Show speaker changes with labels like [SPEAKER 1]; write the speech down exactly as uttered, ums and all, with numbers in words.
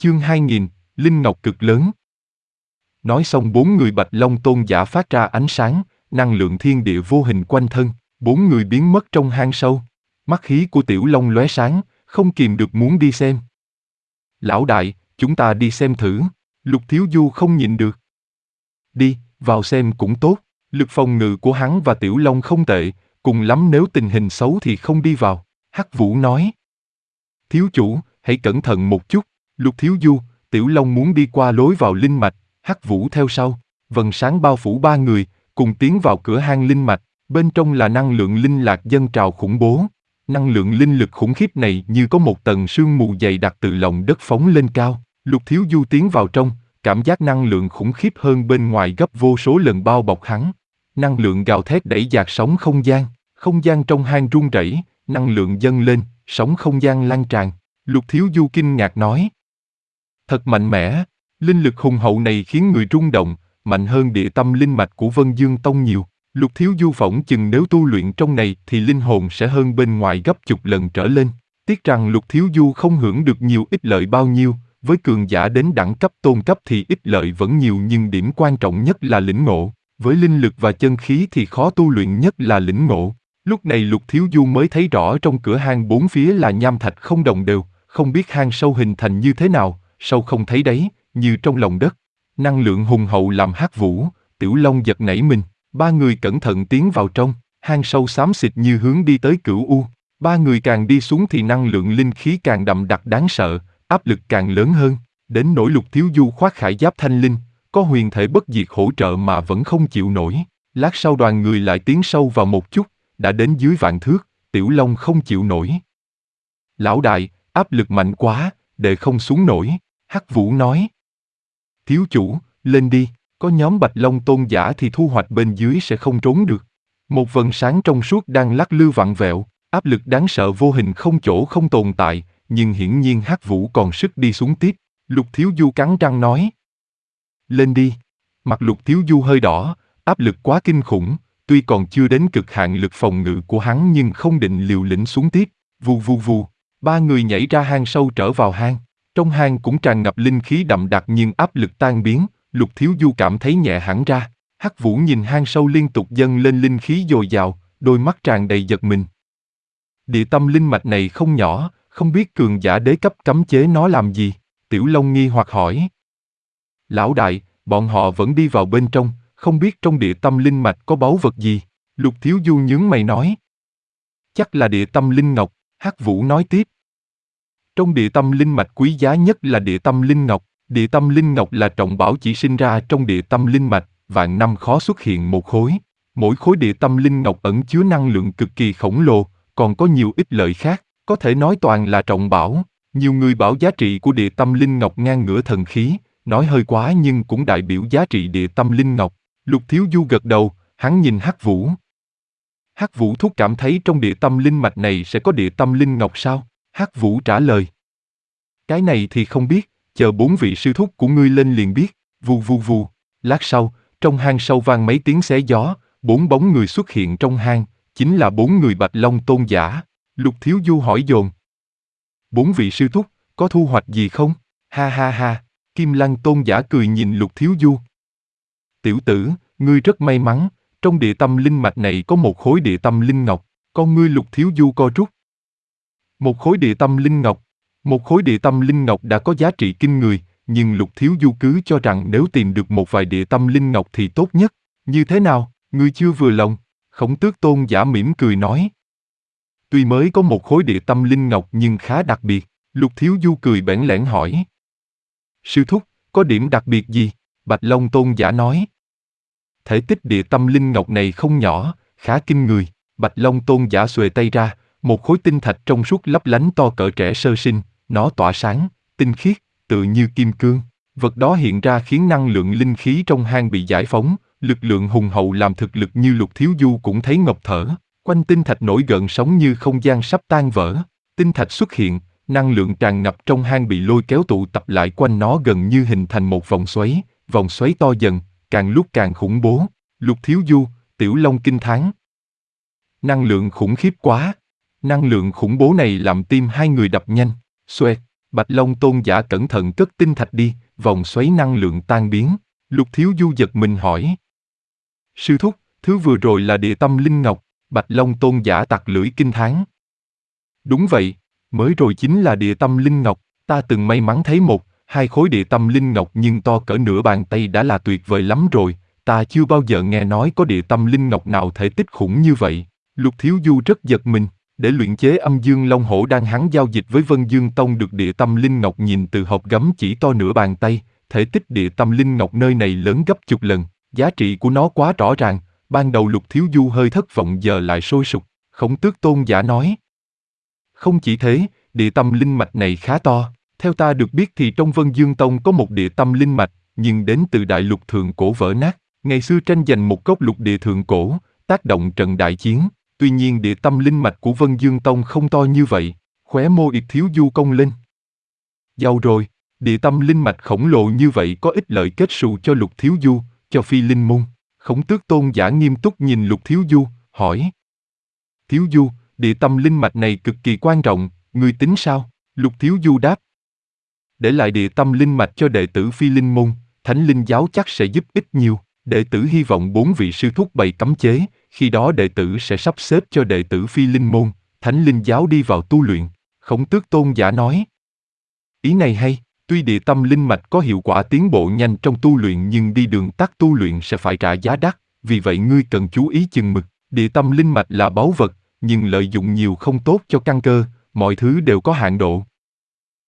[SPEAKER 1] Chương hai nghìn, Linh Ngọc cực lớn. Nói xong bốn người Bạch Long Tôn giả phát ra ánh sáng, năng lượng thiên địa vô hình quanh thân, bốn người biến mất trong hang sâu. Mắt khí của Tiểu Long lóe sáng, không kìm được muốn đi xem. Lão đại, chúng ta đi xem thử. Lục Thiếu Du không nhịn được. Đi, vào xem cũng tốt. Lực phòng ngự của hắn và Tiểu Long không tệ, cùng lắm nếu tình hình xấu thì không đi vào. Hắc Vũ nói. Thiếu chủ, hãy cẩn thận một chút. Lục Thiếu Du, Tiểu Long muốn đi qua lối vào linh mạch, Hắc Vũ theo sau. Vầng sáng bao phủ ba người, cùng tiến vào cửa hang linh mạch. Bên trong là năng lượng linh lạc dâng trào khủng bố. Năng lượng linh lực khủng khiếp này như có một tầng sương mù dày đặc từ lòng đất phóng lên cao. Lục Thiếu Du tiến vào trong, cảm giác năng lượng khủng khiếp hơn bên ngoài gấp vô số lần bao bọc hắn. Năng lượng gào thét đẩy dạt sóng không gian, không gian trong hang rung rẩy, năng lượng dâng lên, sóng không gian lan tràn. Lục Thiếu Du kinh ngạc nói. Thật mạnh mẽ, linh lực hùng hậu này khiến người rung động, mạnh hơn địa tâm linh mạch của Vân Dương Tông nhiều. Lục Thiếu Du phỏng chừng nếu tu luyện trong này thì linh hồn sẽ hơn bên ngoài gấp chục lần trở lên. Tiếc rằng Lục Thiếu Du không hưởng được nhiều ích lợi bao nhiêu, với cường giả đến đẳng cấp tôn cấp thì ích lợi vẫn nhiều nhưng điểm quan trọng nhất là lĩnh ngộ. Với linh lực và chân khí thì khó tu luyện nhất là lĩnh ngộ. Lúc này Lục Thiếu Du mới thấy rõ trong cửa hang bốn phía là nham thạch không đồng đều, không biết hang sâu hình thành như thế nào, sâu không thấy đáy, như trong lòng đất. Năng lượng hùng hậu làm Hắc Vũ, Tiểu Long giật nảy mình. Ba người cẩn thận tiến vào trong, hang sâu xám xịt như hướng đi tới Cửu U. Ba người càng đi xuống thì năng lượng linh khí càng đậm đặc đáng sợ, áp lực càng lớn hơn. Đến nỗi Lục Thiếu Du khoác khải giáp thanh linh, có huyền thể bất diệt hỗ trợ mà vẫn không chịu nổi. Lát sau đoàn người lại tiến sâu vào một chút, đã đến dưới vạn thước, Tiểu Long không chịu nổi. Lão đại, áp lực mạnh quá, đệ không xuống nổi, Hắc Vũ nói. Thiếu chủ, lên đi. Có nhóm Bạch Long Tôn giả thì thu hoạch bên dưới sẽ không trốn được. Một vầng sáng trong suốt đang lắc lư vặn vẹo, áp lực đáng sợ vô hình không chỗ không tồn tại, nhưng hiển nhiên Hắc Vũ còn sức đi xuống tiếp. Lục Thiếu Du cắn răng nói. Lên đi. Mặt Lục Thiếu Du hơi đỏ, áp lực quá kinh khủng, tuy còn chưa đến cực hạn lực phòng ngự của hắn nhưng không định liều lĩnh xuống tiếp. Vù vù vù, ba người nhảy ra hang sâu trở vào hang. Trong hang cũng tràn ngập linh khí đậm đặc nhưng áp lực tan biến. Lục Thiếu Du cảm thấy nhẹ hẳn ra. Hắc Vũ nhìn hang sâu liên tục dâng lên linh khí dồi dào, đôi mắt tràn đầy giật mình. Địa tâm linh mạch này không nhỏ, không biết cường giả đế cấp cấm chế nó làm gì? Tiểu Long nghi hoặc hỏi. Lão đại, bọn họ vẫn đi vào bên trong, không biết trong địa tâm linh mạch có báu vật gì? Lục Thiếu Du nhướng mày nói. Chắc là địa tâm linh ngọc, Hắc Vũ nói tiếp. Trong địa tâm linh mạch quý giá nhất là địa tâm linh ngọc. Địa tâm linh ngọc là trọng bảo chỉ sinh ra trong địa tâm linh mạch, vạn năm khó xuất hiện một khối. Mỗi khối địa tâm linh ngọc ẩn chứa năng lượng cực kỳ khổng lồ, còn có nhiều ích lợi khác, có thể nói toàn là trọng bảo. Nhiều người bảo giá trị của địa tâm linh ngọc ngang ngửa thần khí, nói hơi quá nhưng cũng đại biểu giá trị địa tâm linh ngọc. Lục Thiếu Du gật đầu, hắn nhìn Hắc Vũ. Hắc Vũ thúc cảm thấy trong địa tâm linh mạch này sẽ có địa tâm linh ngọc sao? Hắc Vũ trả lời. Cái này thì không biết. Chờ bốn vị sư thúc của ngươi lên liền biết. Vù vù vù. Lát sau, trong hang sâu vang mấy tiếng xé gió, bốn bóng người xuất hiện trong hang, chính là bốn người Bạch Long Tôn giả. Lục Thiếu Du hỏi dồn. Bốn vị sư thúc, có thu hoạch gì không? Ha ha ha. Kim Lăng Tôn giả cười nhìn Lục Thiếu Du. Tiểu tử, ngươi rất may mắn, trong địa tâm linh mạch này có một khối địa tâm linh ngọc, con ngươi Lục Thiếu Du co rút. Một khối địa tâm linh ngọc. Một khối địa tâm linh ngọc đã có giá trị kinh người, nhưng Lục Thiếu Du cứ cho rằng nếu tìm được một vài địa tâm linh ngọc thì tốt nhất. Như thế nào, ngươi chưa vừa lòng? Khổng Tước Tôn giả mỉm cười nói. Tuy mới có một khối địa tâm linh ngọc nhưng khá đặc biệt. Lục Thiếu Du cười bẽn lẽn hỏi. Sư thúc, có điểm đặc biệt gì? Bạch Long Tôn giả nói. Thể tích địa tâm linh ngọc này không nhỏ, khá kinh người. Bạch Long Tôn giả xuề tay ra, một khối tinh thạch trong suốt lấp lánh to cỡ trẻ sơ sinh. Nó tỏa sáng, tinh khiết, tự như kim cương. Vật đó hiện ra khiến năng lượng linh khí trong hang bị giải phóng, lực lượng hùng hậu làm thực lực như Lục Thiếu Du cũng thấy ngộp thở. Quanh tinh thạch nổi gợn sóng như không gian sắp tan vỡ. Tinh thạch xuất hiện, năng lượng tràn ngập trong hang bị lôi kéo tụ tập lại quanh nó gần như hình thành một vòng xoáy. Vòng xoáy to dần, càng lúc càng khủng bố. Lục Thiếu Du, Tiểu Long kinh thán. Năng lượng khủng khiếp quá. Năng lượng khủng bố này làm tim hai người đập nhanh. Xoẹt, Bạch Long Tôn giả cẩn thận cất tinh thạch đi, vòng xoáy năng lượng tan biến. Lục Thiếu Du giật mình hỏi. Sư thúc, thứ vừa rồi là địa tâm linh ngọc. Bạch Long Tôn giả tặc lưỡi kinh thán. Đúng vậy, mới rồi chính là địa tâm linh ngọc. Ta từng may mắn thấy một, hai khối địa tâm linh ngọc nhưng to cỡ nửa bàn tay đã là tuyệt vời lắm rồi. Ta chưa bao giờ nghe nói có địa tâm linh ngọc nào thể tích khủng như vậy. Lục Thiếu Du rất giật mình. Để luyện chế âm dương long hổ đang hắn giao dịch với Vân Dương Tông được địa tâm linh ngọc nhìn từ hộp gấm chỉ to nửa bàn tay, thể tích địa tâm linh ngọc nơi này lớn gấp chục lần, giá trị của nó quá rõ ràng. Ban đầu Lục Thiếu Du hơi thất vọng giờ lại sôi sục. Khổng Tước Tôn giả nói. Không chỉ thế, địa tâm linh mạch này khá to. Theo ta được biết thì trong Vân Dương Tông có một địa tâm linh mạch, nhưng đến từ đại lục thượng cổ vỡ nát. Ngày xưa tranh giành một gốc lục địa thượng cổ, tác động trận đại chiến. Tuy nhiên địa tâm linh mạch của Vân Dương Tông không to như vậy. Khóe môi Yệt Thiếu Du cong lên. Giàu rồi, địa tâm linh mạch khổng lồ như vậy có ích lợi kết xù cho Lục Thiếu Du, cho Phi Linh Môn. Khổng Tước Tôn giả nghiêm túc nhìn Lục Thiếu Du, hỏi. Thiếu Du, địa tâm linh mạch này cực kỳ quan trọng, ngươi tính sao? Lục Thiếu Du đáp. Để lại địa tâm linh mạch cho đệ tử Phi Linh Môn, Thánh Linh Giáo chắc sẽ giúp ích nhiều. Đệ tử hy vọng bốn vị sư thúc bày cấm chế, khi đó đệ tử sẽ sắp xếp cho đệ tử Phi Linh Môn, Thánh Linh Giáo đi vào tu luyện. Khổng Tước Tôn giả nói. Ý này hay, tuy địa tâm linh mạch có hiệu quả tiến bộ nhanh trong tu luyện nhưng đi đường tắt tu luyện sẽ phải trả giá đắt, vì vậy ngươi cần chú ý chừng mực. Địa tâm linh mạch là báu vật, nhưng lợi dụng nhiều không tốt cho căn cơ, mọi thứ đều có hạn độ.